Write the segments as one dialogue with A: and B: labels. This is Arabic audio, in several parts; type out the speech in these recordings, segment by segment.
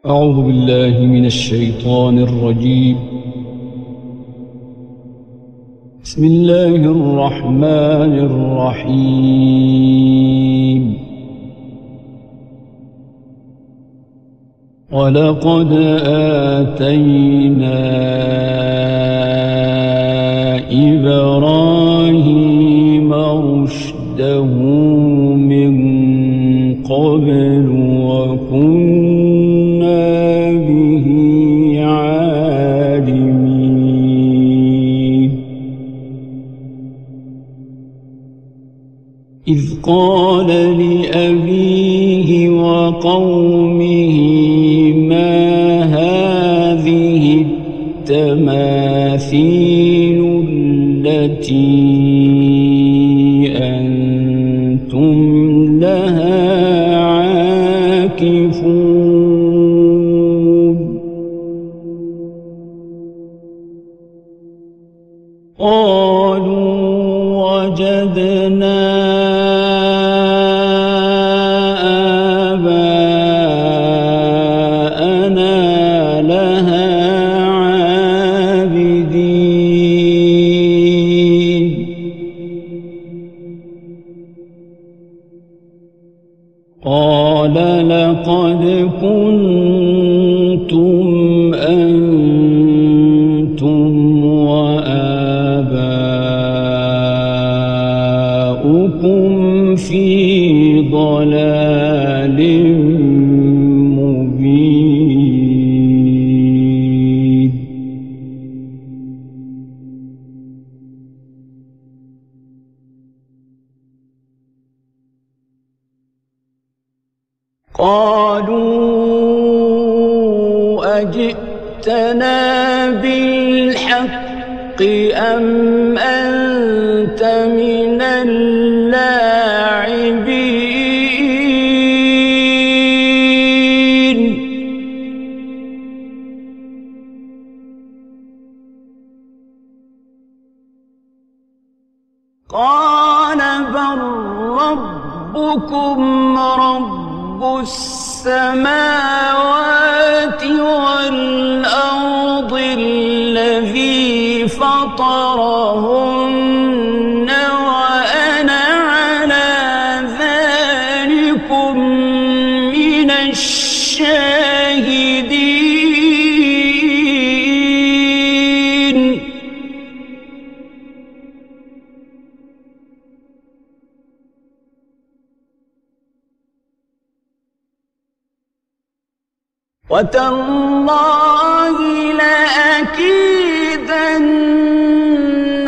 A: أعوذ بالله من الشيطان الرجيم. بسم الله الرحمن الرحيم. ولقد آتينا إبراهيم رشده من قبل وكنا به عالمين. إذ قال لأبيه وقومه ما هذه التماثيل التي أنتم لها عاكفون. قالوا وجدنا آباءنا لها عابدين. قال لقد كنتم أنتم وآباؤكم في ضلال مبين. قالوا أجئتنا بالحق أم أنت من اللاعبين. قال بل ربكم رب السماوات والأرض الذي فطرهن وأنا على ذلكم من الشاهدين. وتالله لأكيدن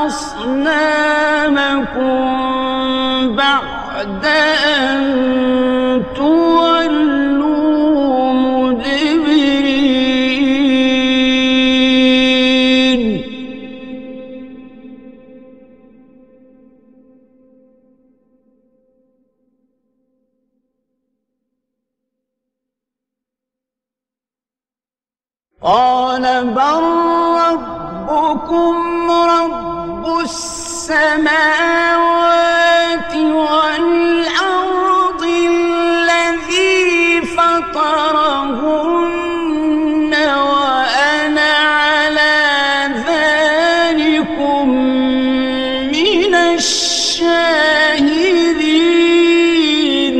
A: أصنامكم بعد أن تولوا مدبرين. قال بل ربكم رب السماوات والأرض الذي فطرهن وأنا على ذلكم من الشاهدين.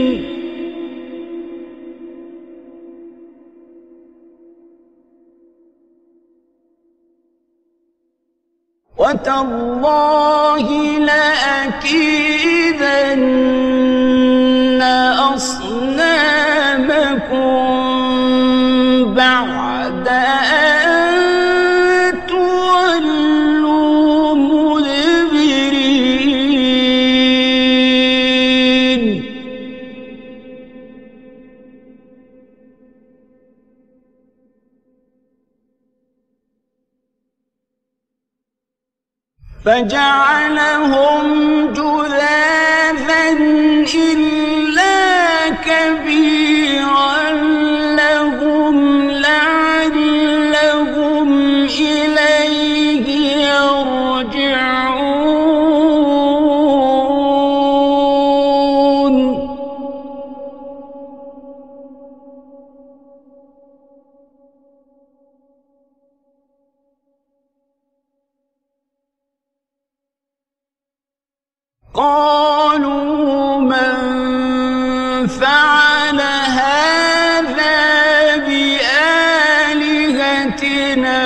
A: وتالله لأكيدن أصنامكم بعد أن تولوا مدبرين. فجعلهم جذاذا إلا كبيرا لهم لعلهم إليه يرجعون.
B: قالوا من فعل هذا بآلهتنا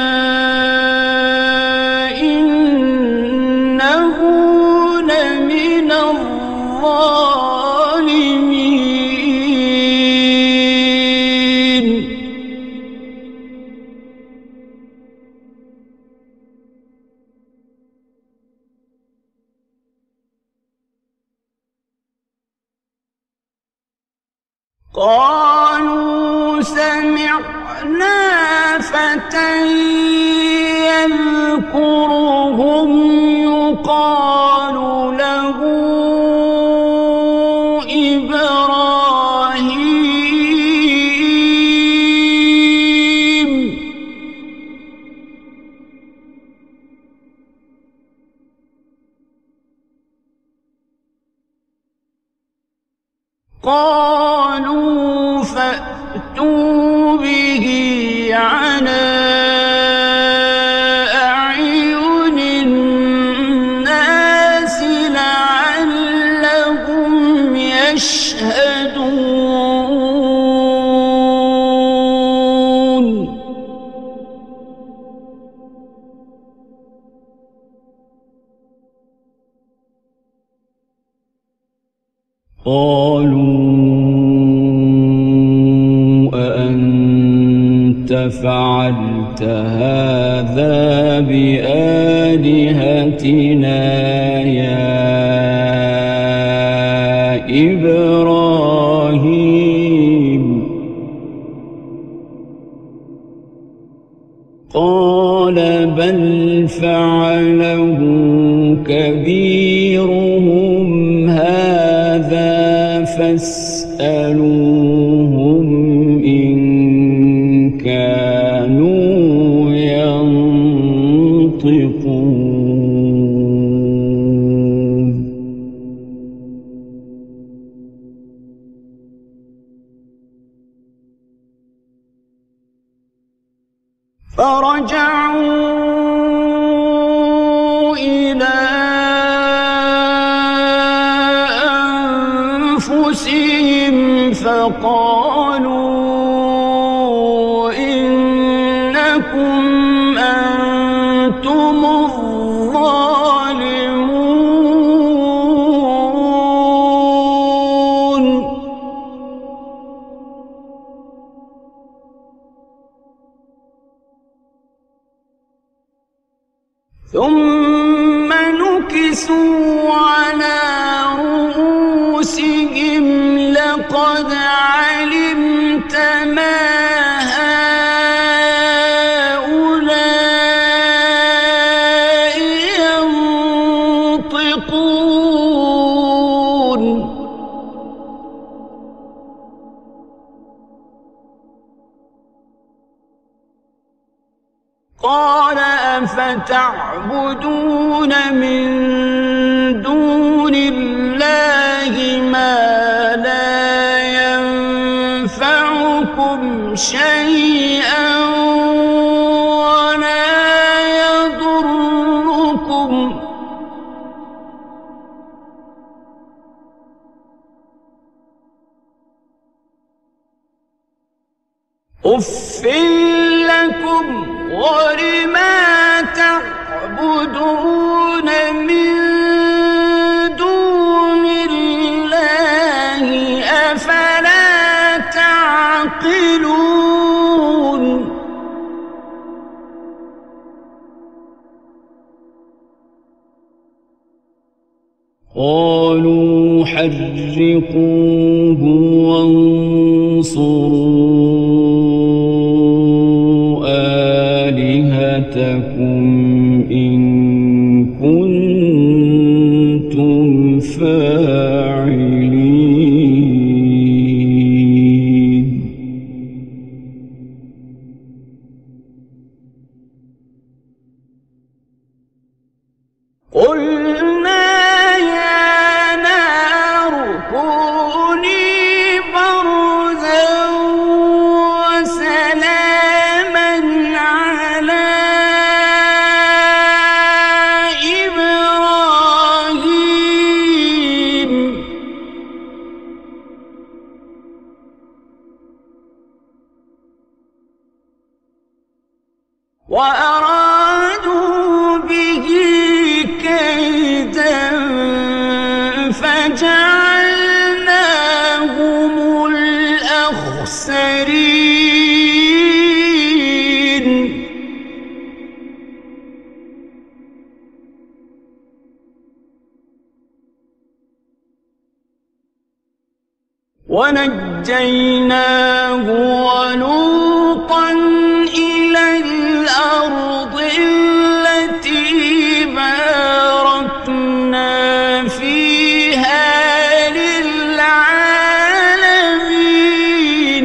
B: إنه لمن الظالمين. قالوا سمعنا فتى يذكرهم يقال له إبراهيم قالوا فأتوا به على أعين الناس لعلهم يشهدون.
A: قالوا أأنت فعلت هذا بآلهتنا يا إبراهيم؟ قال بل فعله كبيرهم هذا فاسألوهم إن كانوا ينطقون. فرجعوا إلى أنفسهم فقالوا إنكم أنتم الظالمون. ثم نكسوا على رؤوسهم لقد علمت ما هؤلاء ينطقون. قال أفتعبدون من دون الله ما لا ينفعكم شيئا ولا يضركم. أف لكم ولما تعبدون من دون الله أفلا تعقلون. قالوا حرقوه وانصروا آلهتكم إن كنتم فاعلين.
B: قلنا يا نار كوني بردا وأرادوا به كيدا فجعلناهم الأخسرين ونجيناه ولوطا إلى الأرض التي باركنا فيها للعالمين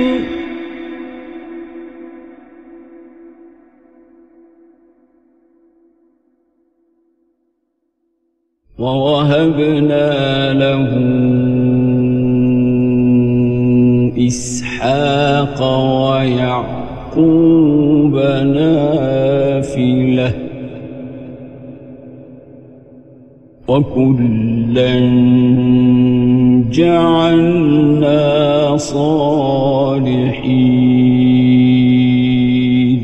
A: ووهبنا له إسحاق ويعقوب نافلة وكلا جعلنا صالحين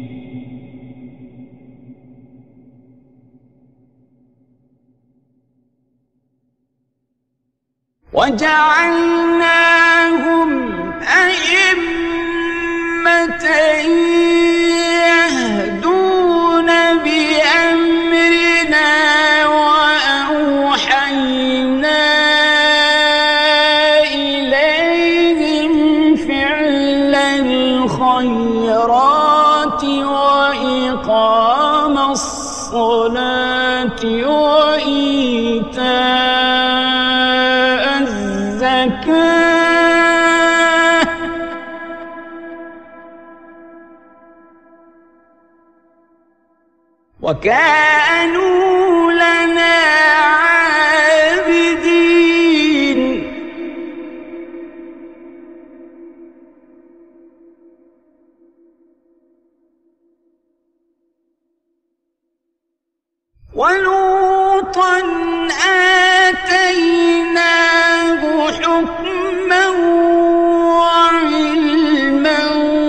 B: وجعلناهم أئمة يهدون بأمرنا وأوحينا إليهم فعل الخيرات وإقام الصلاة وإيتاء الزكاة وكانوا لنا عابدين ولوطا آتيناه حكما وعلما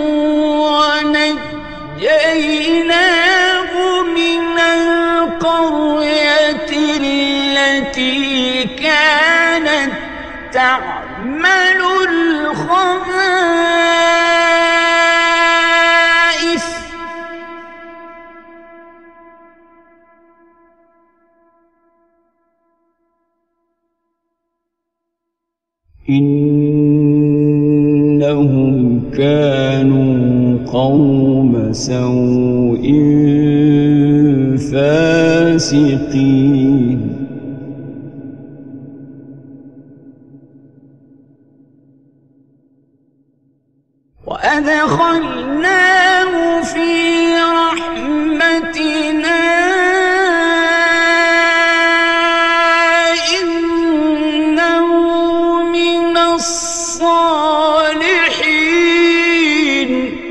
B: ونجيناه من القرية التي كانت تعمل الخبائث
A: إنهم كانوا قوم سوء فاسقين
B: وأدخلناه في رحمتنا إنه من الصالحين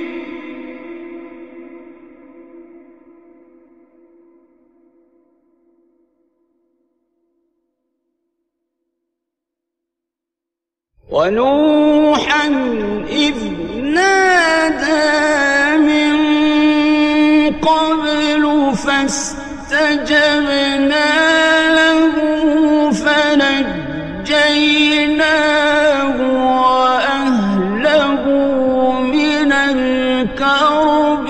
B: ونوحا إذ نادى من قبل فاستجبنا له فنجيناه وأهله من الكرب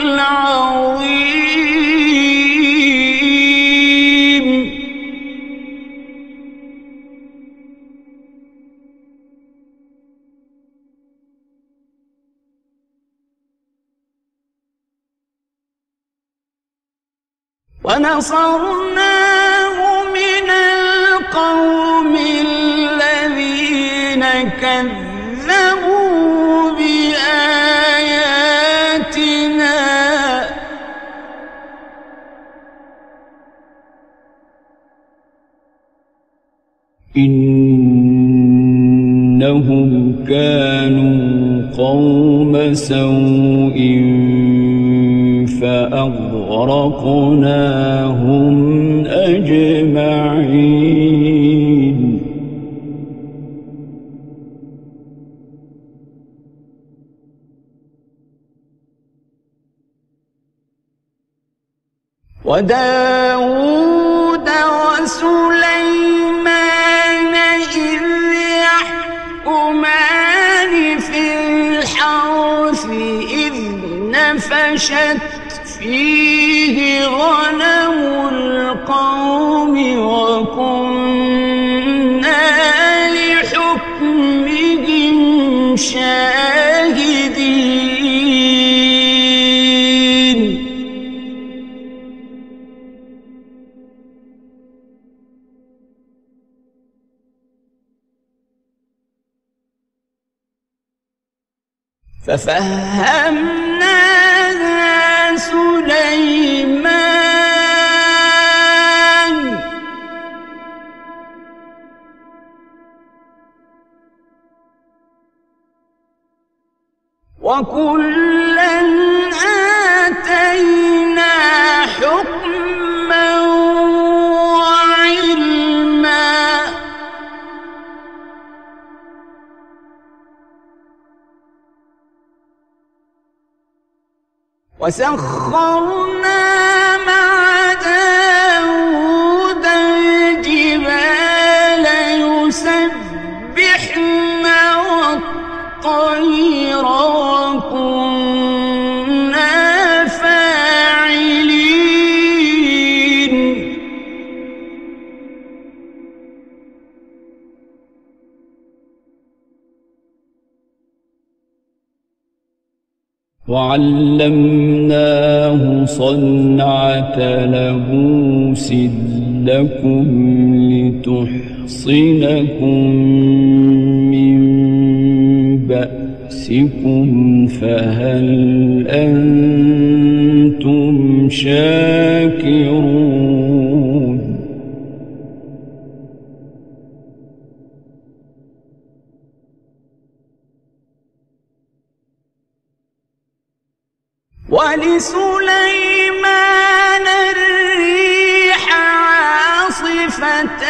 B: العظيم ونصرناه من القوم الذين كذبوا بآياتنا
A: إنهم كانوا قوم سوء فأغرقناهم أجمعين
B: وداود وسليمان إذ يحكمان في الحرث إذ نفشت فيه غنم القوم وكنا لحكمهم شاهدين ففهمناها سليمان وكلا آتينا حكما وعلما وسخرنا مع داود الجبال يسبحن والطير وكنا فاعلين
A: وعلمناه صنعة لبوس لكم لتحصنكم من بأسكم فهل أنتم شاكرون
B: ولسليمان الريح عاصفة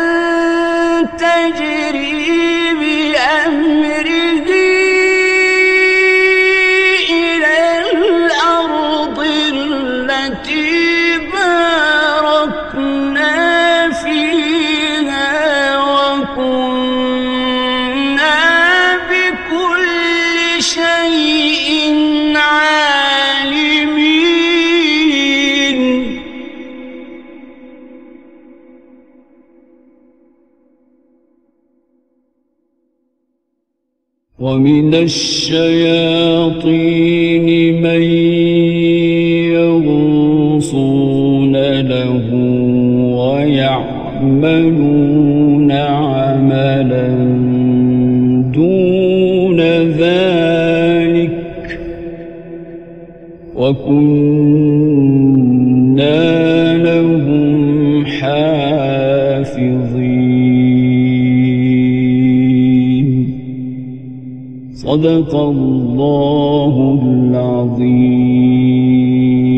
B: تجري بأمره إلى الأرض التي باركنا فيها وكنا بكل شيء عالمين
A: ومن الشياطين من يغوصون له ويعملون عملا دون ذلك وكنا لهم حافظين صدق الله العظيم.